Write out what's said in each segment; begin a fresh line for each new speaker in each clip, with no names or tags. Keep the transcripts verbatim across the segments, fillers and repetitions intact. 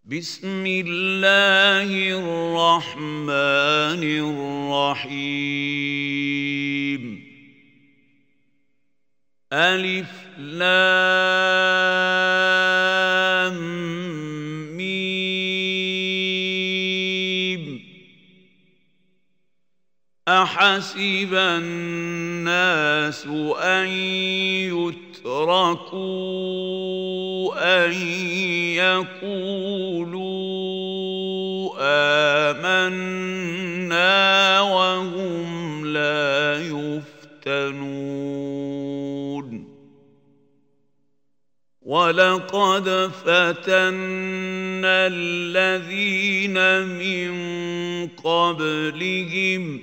بسم الله الرحمن الرحيم. ألف لام ميم. أحسب الناس أن يتركوا أن يقولوا آمنا وهم لا يفتنون. ولقد فتنا الذين من قبلهم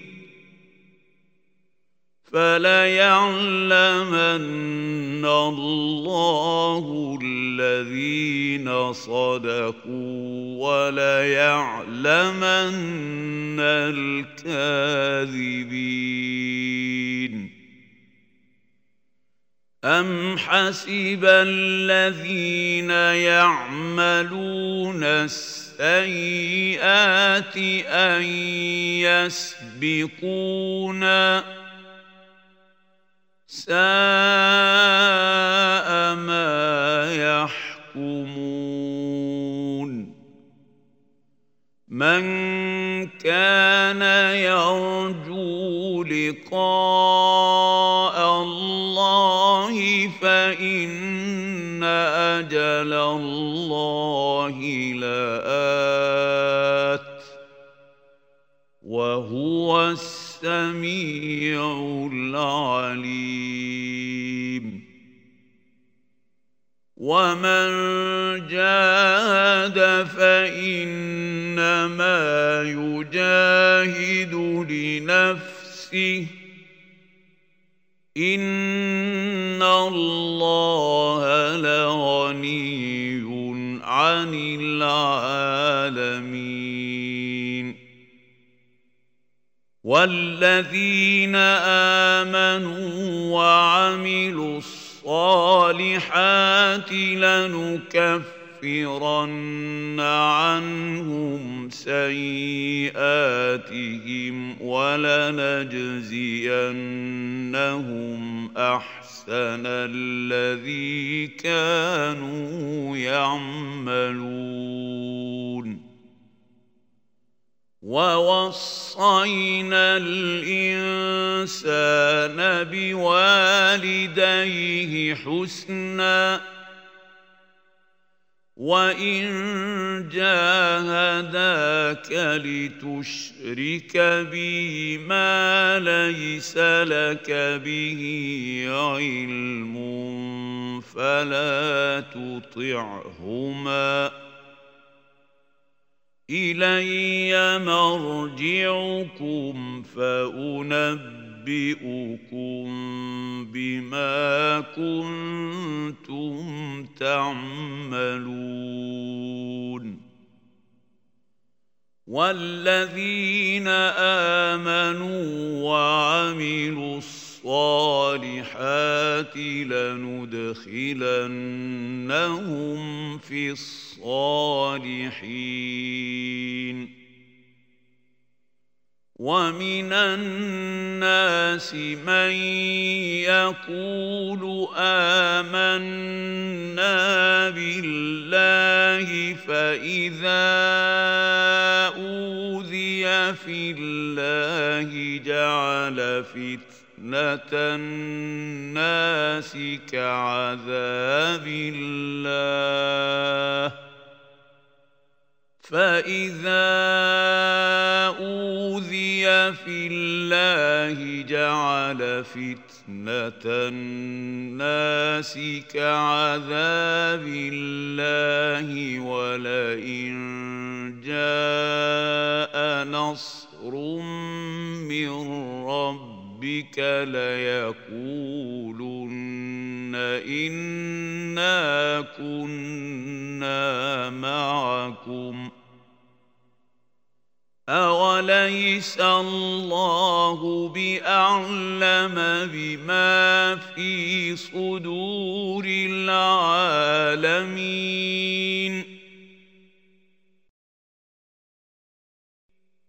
فليعلمن الله الذين صدقوا وليعلمن الكاذبين. أم حسب الذين يعملون السيئات أن يسبقونا ساء ما يحكمون. من كان يرجو لقاء الله فإن أجل الله لآت وهو السميع العليم. ومن جاهد فإنما يجاهد لنفسه إن الله لغني عن العالمين. والذين آمنوا وعملوا الصالحات لنكفرن عنهم سيئاتهم ولنجزينهم أحسن الذي كانوا يعملون. ووصينا الإنسان بوالديه حسنا وإن جاهداك لتشرك بي ما ليس لك به علم فلا تطعهما إلي مرجعكم فأنبئكم بما كنتم تعملون. والذين آمنوا وعملوا الصالحات لندخلنهم في الصالحين. ومن الناس من يقول آمنا بالله فإذا أوذي في الله جعل فتنة الناس كعذاب الله فإذا أوذي في الله جعل فتنة الناس كعذاب الله ولئن جاء نصر من ربك ليقولن إنا كنا معكم أوليس الله بأعلم بما في صدور العالمين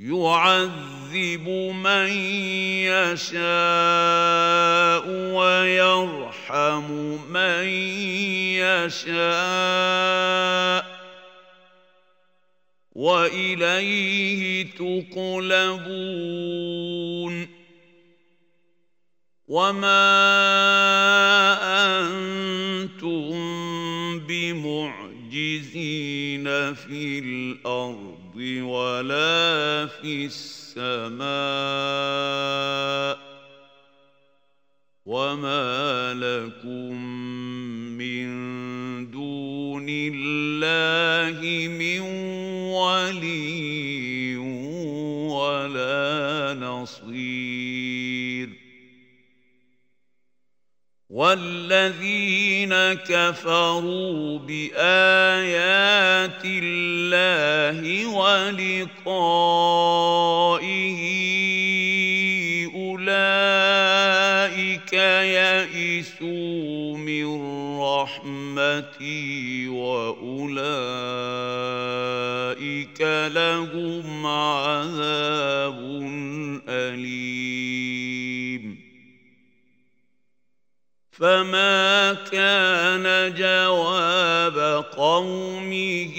يعذب من يشاء ويرحم من يشاء وإليه تقلبون وما أنتم بمعجزين في الأرض ولا في السماء وما لكم من دون الله من ولي ولا نصير والذين كفروا بآيات الله ولقائه أولئك يئسوا من رحمتي وأولئك لهم عذاب أليم فما كان جواب قومه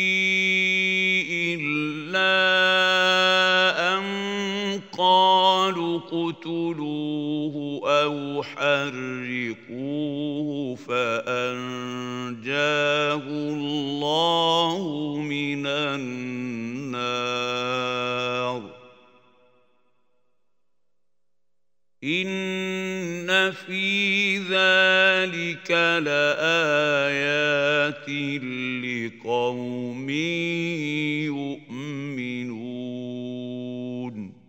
إلا أن قالوا اقتلوه أو حرقوه فأنجاه الله من النار إن في ذلك لآيات لقوم يؤمنون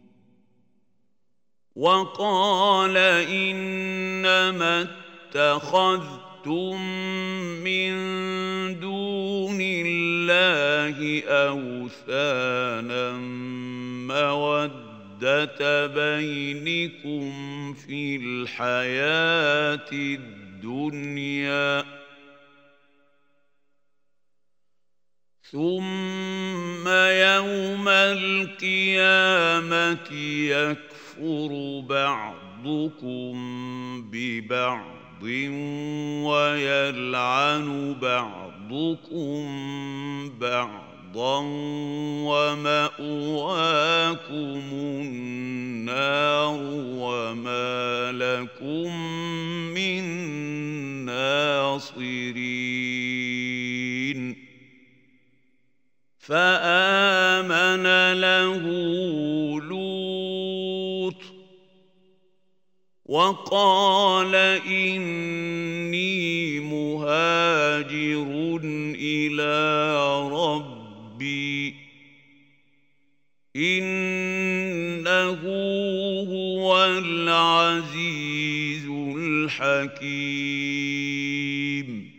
وقال إنما اتخذتم من دون الله أوثانا مودة بينكم في الحياة الدنيا ثم يوم القيامة يكفر بعضكم ببعض ويلعن بعضكم بعضا ومأواكم النار وما لكم من ناصرين فآمن له لوط وقال إني مهاجر إلى ربي إنه هو العزيز الحكيم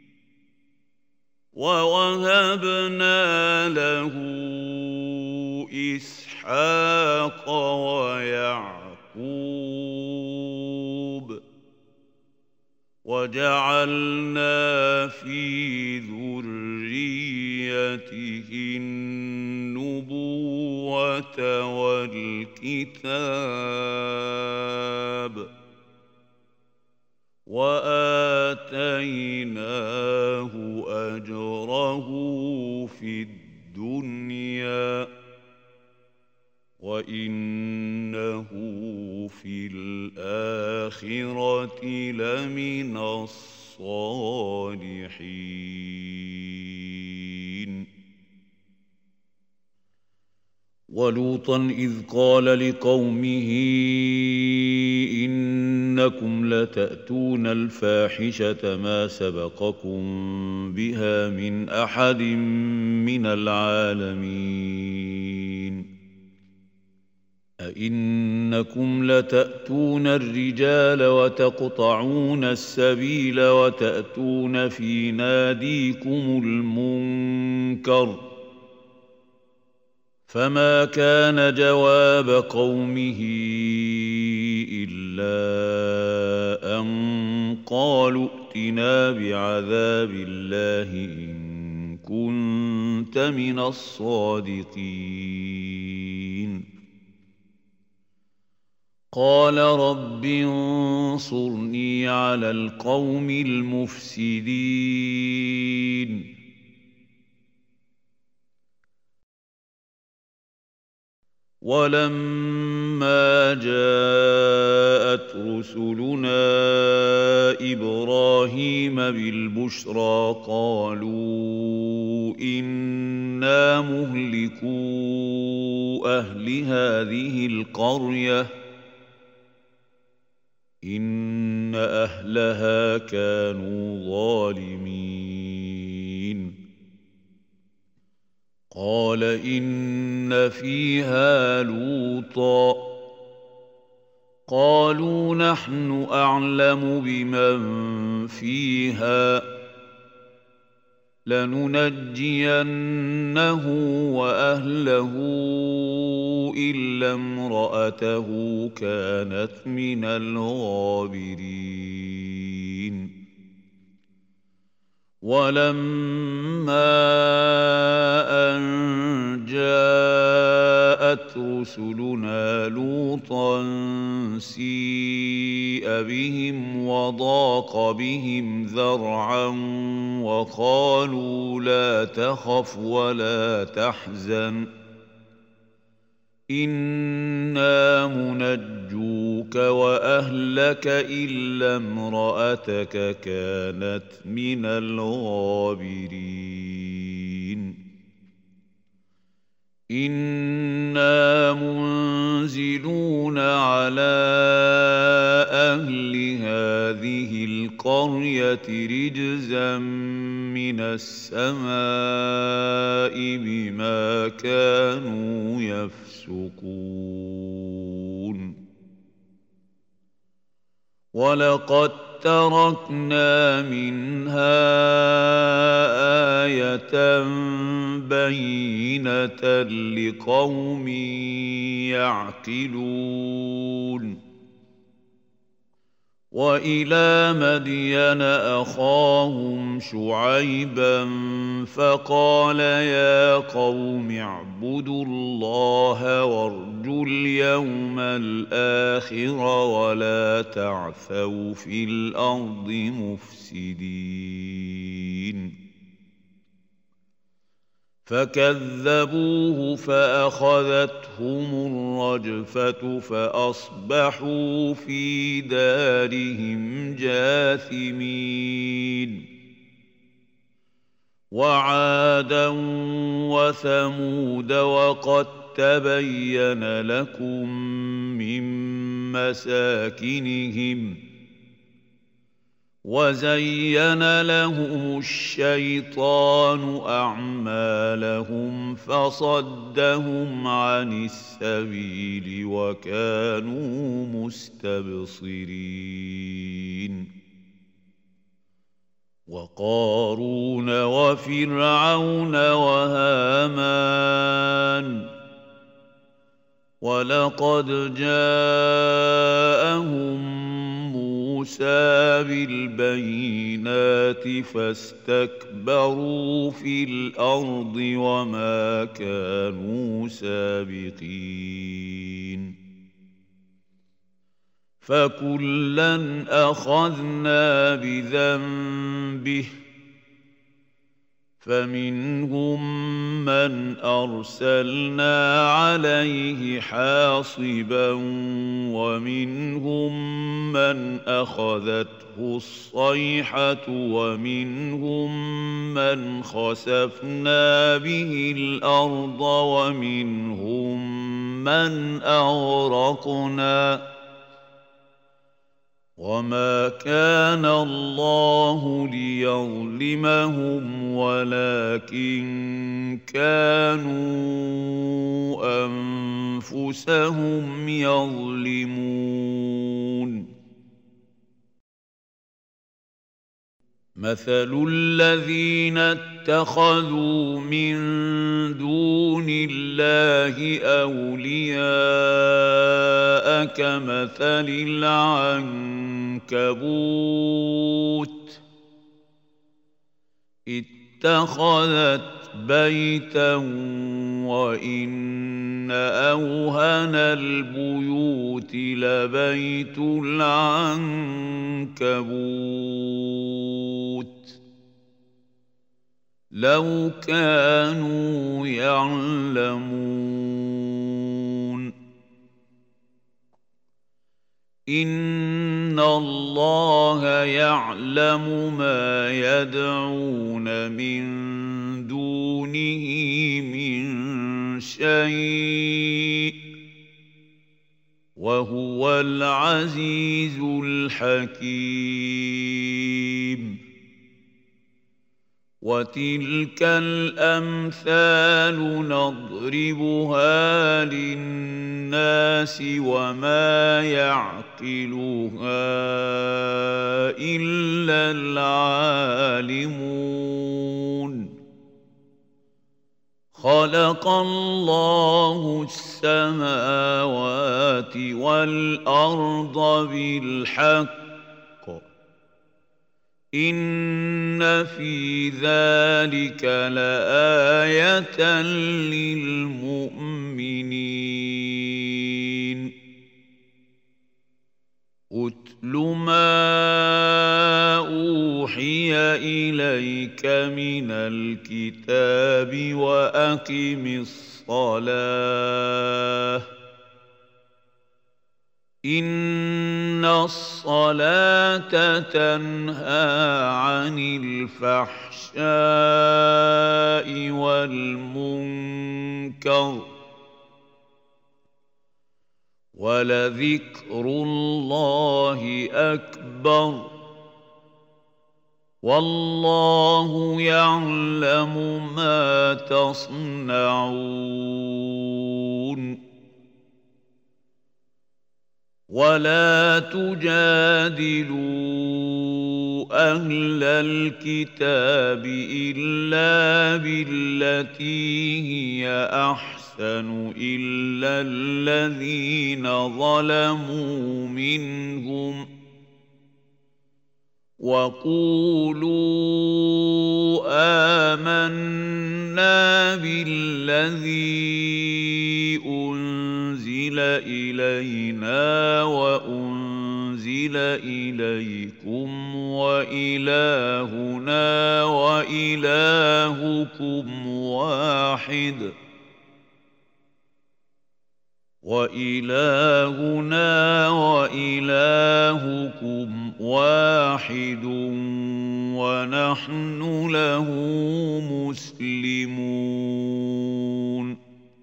ووهبنا له إسحاق ويعقوب وجعلنا في ذريته النبوة والكتاب وآتيناه أجره في الدنيا وإنه في الآخرة لمن الصالحين ولوطا إذ قال لقومه إنكم لتأتون الفاحشة ما سبقكم بها من أحد من العالمين أئنكم لتأتون الرجال وتقطعون السبيل وتأتون في ناديكم المنكر فما كان جواب قومه إلا أن قالوا ائتنا بعذاب الله إن كنت من الصادقين قال رب انصرني على القوم المفسدين ولما جاءت رسلنا إبراهيم بالبشرى قالوا إنا مهلكو أهل هذه القرية إن أهلها كانوا ظالمين قال إن فيها لوطا قالوا نحن أعلم بمن فيها لننجينه وأهله إلا امرأته كانت من الغابرين ولما أن جاءت رسلنا لوطا سيء بهم وضاق بهم ذرعا وقالوا لا تخف ولا تحزن إنا منجوك وأهلك إلا امرأتك كانت من الغابرين إنا منزلون على أهل هذه القرية رجزا من السماء بما كانوا يفسقون ولقد تركنا منها آية بينة لقوم يعقلون وإلى مدين أخاهم شعيبا فقال يا قوم اعبدوا الله وارجوا اليوم الآخر ولا تعثوا في الأرض مفسدين فكذبوه فأخذتهم الرجفة فأصبحوا في دارهم جاثمين وعادا وثمود وقد تبين لكم من مساكنهم وزين لهم الشيطان أعمالهم فصدهم عن السبيل وكانوا مستبصرين وقارون وفرعون وهامان ولقد جاءهم موسى بالبينات فاستكبروا في الأرض وما كانوا سابقين فكلا أخذنا بذنبه فمنهم من أرسلنا عليه حاصبا ومنهم من أخذته الصيحة ومنهم من خسفنا به الأرض ومنهم من أغرقنا وما كان الله ليظلمهم ولكن كانوا أنفسهم يظلمون مثل الذين اتخذوا من دون الله أولياء كمثل العنكبوت اتخذت بيتا وإن إن أوهن البيوت لبيت العنكبوت لو كانوا يعلمون إن الله يعلم ما يدعون من دونه من شيء وهو العزيز الحكيم وتلك الأمثال نضربها للناس وما يعقلها إلا العالمون خلق الله السماوات والأرض بالحق إن في ذلك لآية للمؤمنين أتل ما أوحي إليك من الكتاب وأقم الصلاة إن الصلاة تنهى عن الفحشاء والمنكر ولذكر الله أكبر والله يعلم ما تصنعون ولا تجادلوا أهل الكتاب إلا بالتي هي أحسن إلا الذين ظلموا منهم وقولوا آمنا بالذي أنزل إلينا وأنزل إليكم وإلهنا وإلهكم واحد وإلهنا وإلهكم واحد ونحن له مسلمون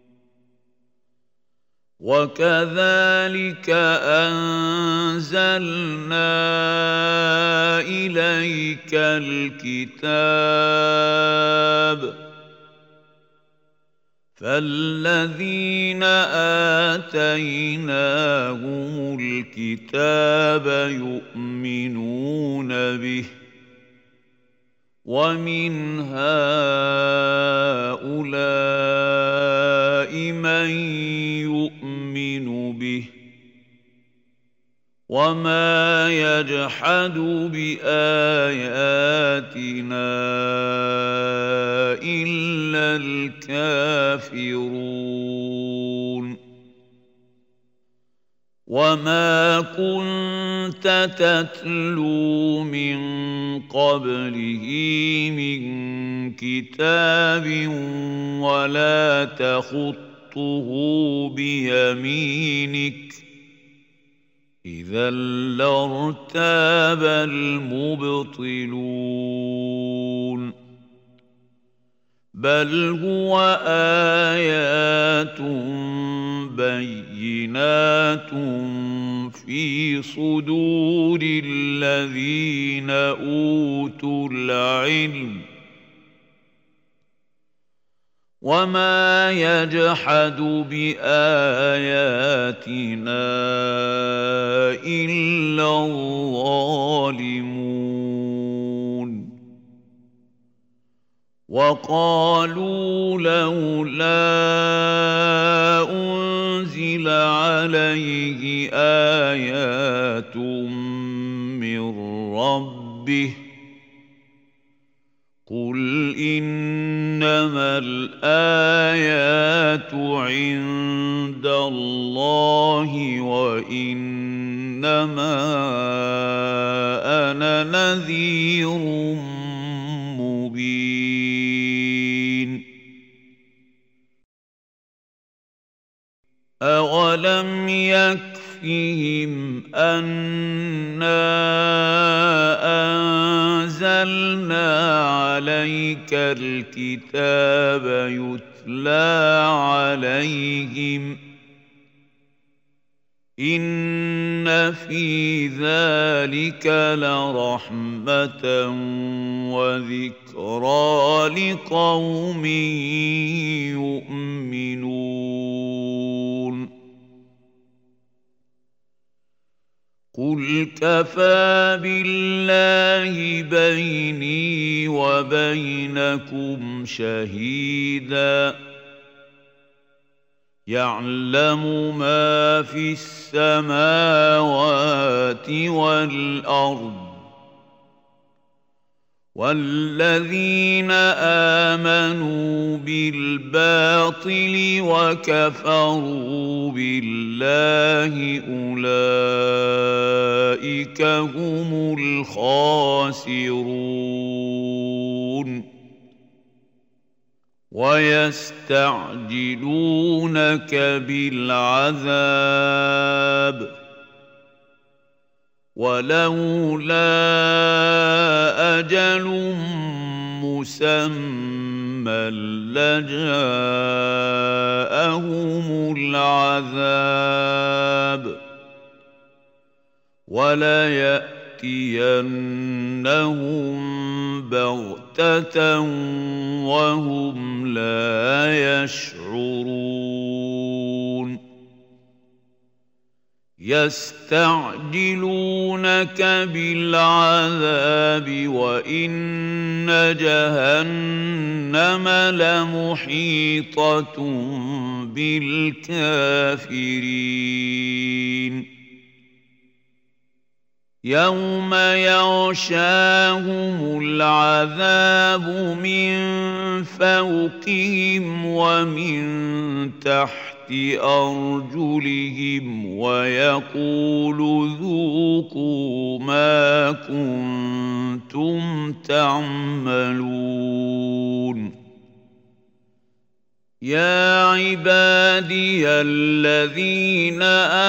وكذلك أنزلنا إليك الكتاب فالذين آتيناهم الكتاب يؤمنون به ومن هؤلاء من يؤمن به وما يجحد بآياتنا إلا الكافرون وما كنت تتلو من قبله من كتاب ولا تخطه بيمينك إذا لارتاب المبطلون بل هو آيات بينات في صدور الذين أوتوا العلم وما يجحد بآياتنا إلا الظالمون وقالوا لولا أنزل عليه آيات من ربه قل إنما الآيات عند الله وإنما أنا نذير مبين أولم يكفهم أنا أنزلنا عليك الكتاب يتلى عليهم إن في ذلك لرحمة وذكرى لقوم يؤمنون قل كفى بالله بيني وبينكم شهيدا يعلم ما في السماوات والأرض والذين آمنوا بالباطل وكفروا بالله أولئك هم الخاسرون ويستعجلونك بالعذاب ولولا أجل مسمى لجاءهم العذاب وليأتينهم بغتة وهم لا يشعرون يستعجلونك بالعذاب وإن جهنم لمحيطة بالكافرين يوم يغشاهم العذاب من فوقهم ومن تحت أرجلهم ويقول ذوقوا ما كنتم تعملون يا عبادي الذين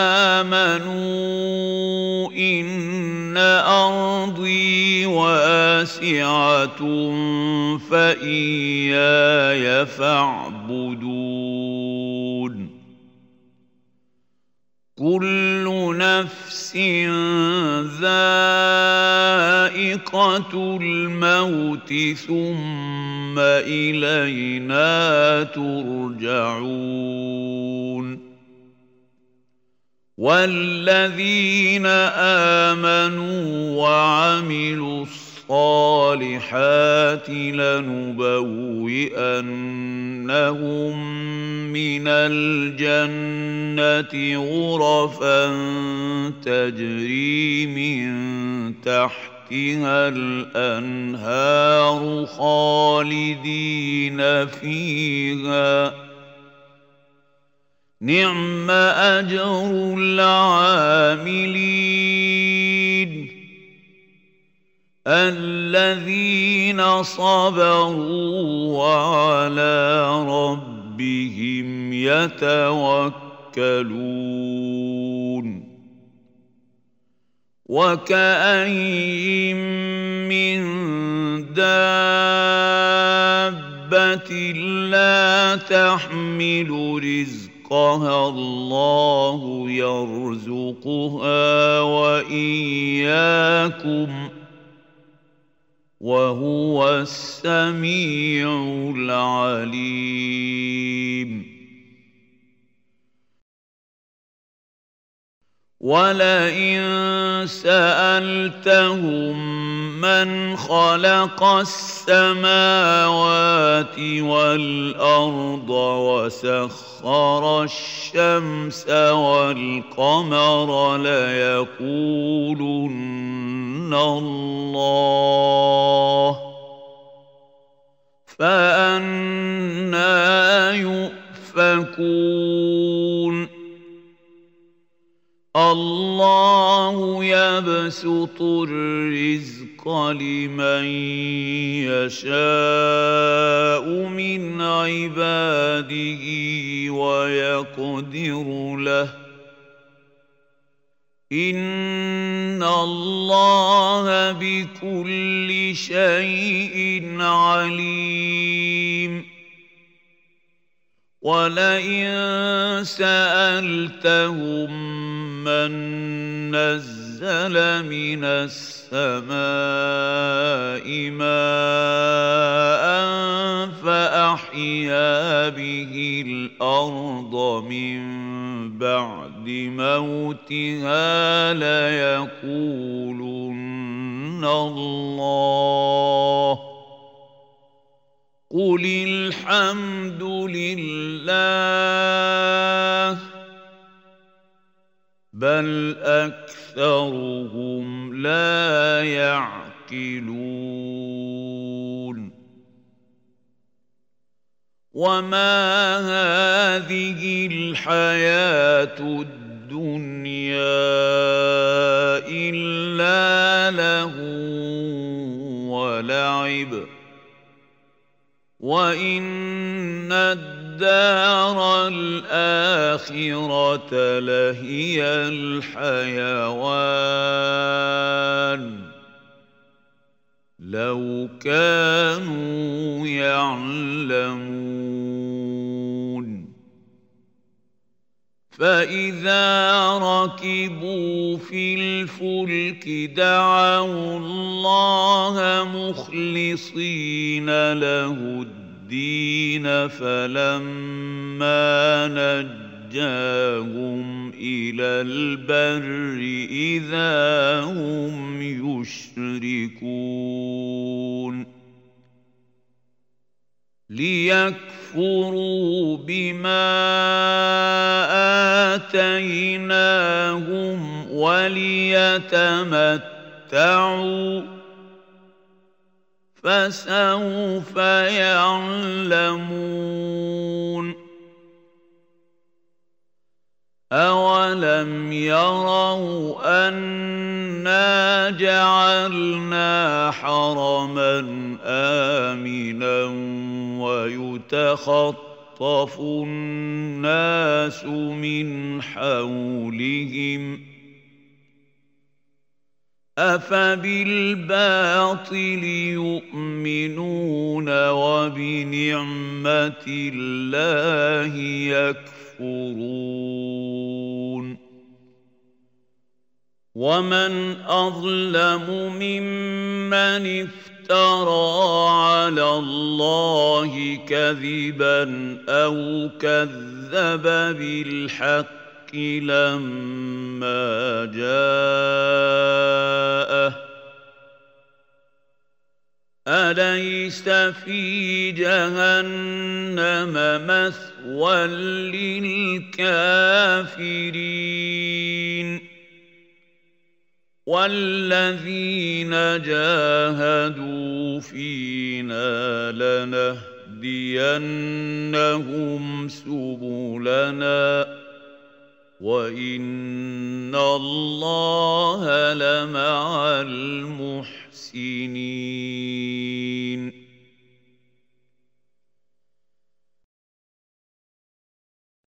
آمنوا إن أرضي واسعة فإياي فاعبدون كل نفس ذائقة الموت ثم إلينا ترجعون والذين آمنوا وعملوا الصالحات لنبوئنهم من الجنة غرفا تجري من تحتها الأنهار خالدين فيها نعم أجر العاملين الذين صبروا وعلى ربهم يتوكلون وكأين من دابة لا تحمل رزقها الله يرزقها وإياكم وهو السميع العليم ولئن سألتهم من خلق السماوات والأرض وسخر الشمس والقمر ليقولن الله فأنى يؤفكون الله يبسط الرزق لمن يشاء من عباده ويقدر له إن الله بكل شيء عليم ولئن سألتهم من نزل من السماء ماء فأحيا به الأرض من بعد موتها ليقولن الله قل الحمد لله بل أكثرهم لا يعقلون وما هذه الحياة الدنيا إلا لهو ولعب وإن الدار الآخرة لهي الحيوان لو كانوا يعلمون فإذا ركبوا في الفلك دعوا الله مخلصين له الدين فلما نجاهم إلى البر إذا هم يشركون ليكفروا بما آتيناهم وليتمتعوا فسوف يعلمون أولم يروا أنا جعلنا حرما آمنا ويتخطف الناس من حولهم أفبالباطل يؤمنون وبنعمة الله يكفرون ومن أظلم ممن افترى على الله كذبا أو كذب بالحق لما جاءه أليس في جهنم مثوى للكافرين والذين جاهدوا فينا لنهدينهم سبلنا وإن الله لمع المحسنين